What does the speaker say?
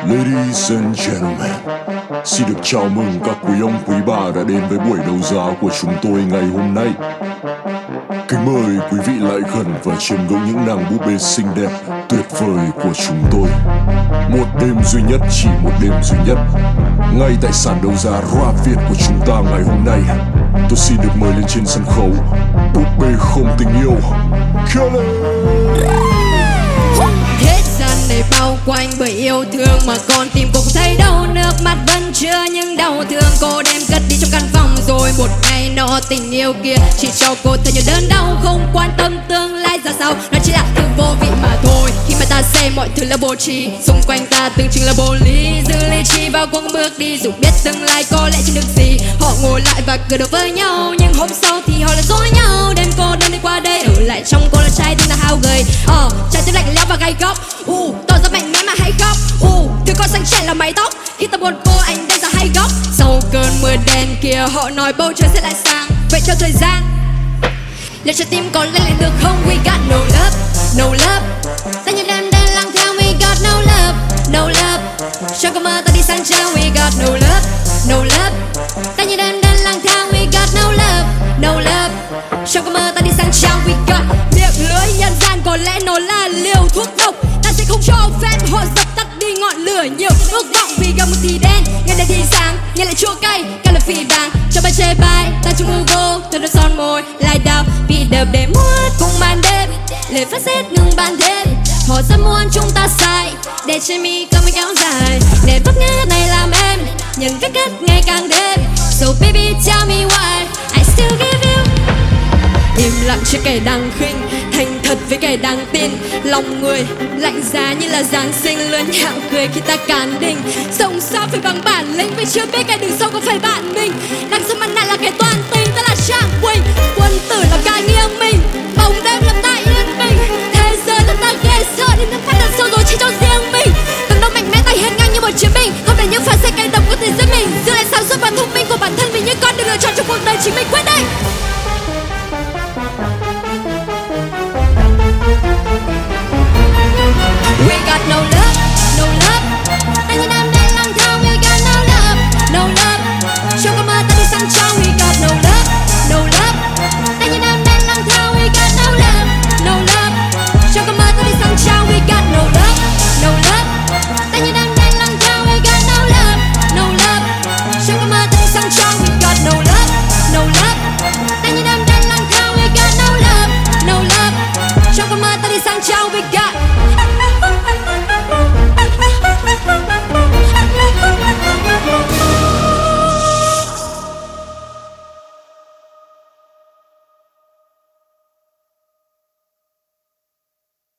Ladies and gentlemen, xin được chào mừng các quý ông quý bà đã đến với buổi đấu giá của chúng tôi ngày hôm nay. Kính mời quý vị lại gần và chiêm ngưỡng những nàng búp bê xinh đẹp, tuyệt vời của chúng tôi. Một đêm duy nhất, chỉ một đêm duy nhất, ngay tại sàn đấu giá rap Việt của chúng ta ngày hôm nay. Tôi xin được mời lên trên sân khấu búp bê không tình yêu Kelly. Thế gian này bao quanh bởi yêu thương mà con tim cô không thấy đâu, nước mắt vẫn chưa nhưng đau thương cô đem cất đi trong căn phòng. Rồi một ngày nọ tình yêu kia chỉ cho cô thấy nhiều đớn đau, không quan tâm tương lai ra sao, nó chỉ là thứ vô vị mà thôi. Khi mà ta xem mọi thứ là vô tri, xung quanh ta tưởng chừng là vô lý, giữ lý trí vào quãng bước đi dù biết tương lai có lẽ chẳng được gì. Họ ngồi lại và cười được với nhau, nhưng hôm sau thì họ lại dối nhau. Đêm cô đơn đi qua đây, ở lại trong cô là trai tên là hao gầy, trái tim lạnh lẽo và gay góc. Tỏ ra mạnh mẽ mà hay khóc, thứ con xanh trẻ là mái tóc. Khi ta buồn cô anh đang ra hay góc. Sau cơn mưa đen kia họ nói bầu trời sẽ lại sáng. Vậy theo thời gian liệu trái tim có lên lại được không? We got no love, no love. Ta như đêm đen lang thang. We got no love, no love. Cho cơn mơ ta đi sang trang. We got no love, no love. Ta như đêm đen lang thang. We got no love, no love. Cho cơn mơ ta đi sang trang. We got miệng lưỡi nhân gian có lẽ nó là liều thuốc độc. Ta sẽ không cho fan họ dập tắt đi ngọn lửa nhiều ước vọng. Vì gặp một thì đen, nghe lại thì sáng, nghe lại chua cay, càng là phỉ bàng. Cho bài chê bai, ta chung mưu vô, tôi đã son môi lại đào vì đập để muốn cùng màn đêm. Lời phát xét ngừng ban đêm, họ rất muốn chúng ta sai để trên mi có mấy kéo dài, để vấp ngã này làm em những vết cắt ngày càng đêm. So baby tell me why I still give you. Im lặng cho kẻ đang khinh, thành thật với kẻ đang tin. Lòng người lạnh giá như là Giáng sinh, luôn nhạo cười khi ta càn đinh. Sống sao phải bằng bản lĩnh, vì chưa biết cái đường sâu có phải bạn mình. Đằng sau mặt nạ là kẻ toàn tình, ta là Trang Quỳnh. Quân tử là ca nghiêng mình, bóng đêm làm ta yên bình. Thế giới làm ta ghê sợ, nên ta phát tận sâu rồi chỉ cho riêng mình. Càng đông mạnh mẽ tay hết ngang như một chiến binh, không để những phản xạ cay độc có thể giết mình. Giữ lại sáng suốt và thông minh của bản thân, vì những con đường lựa chọn trong cuộc đời chính mình quyết định.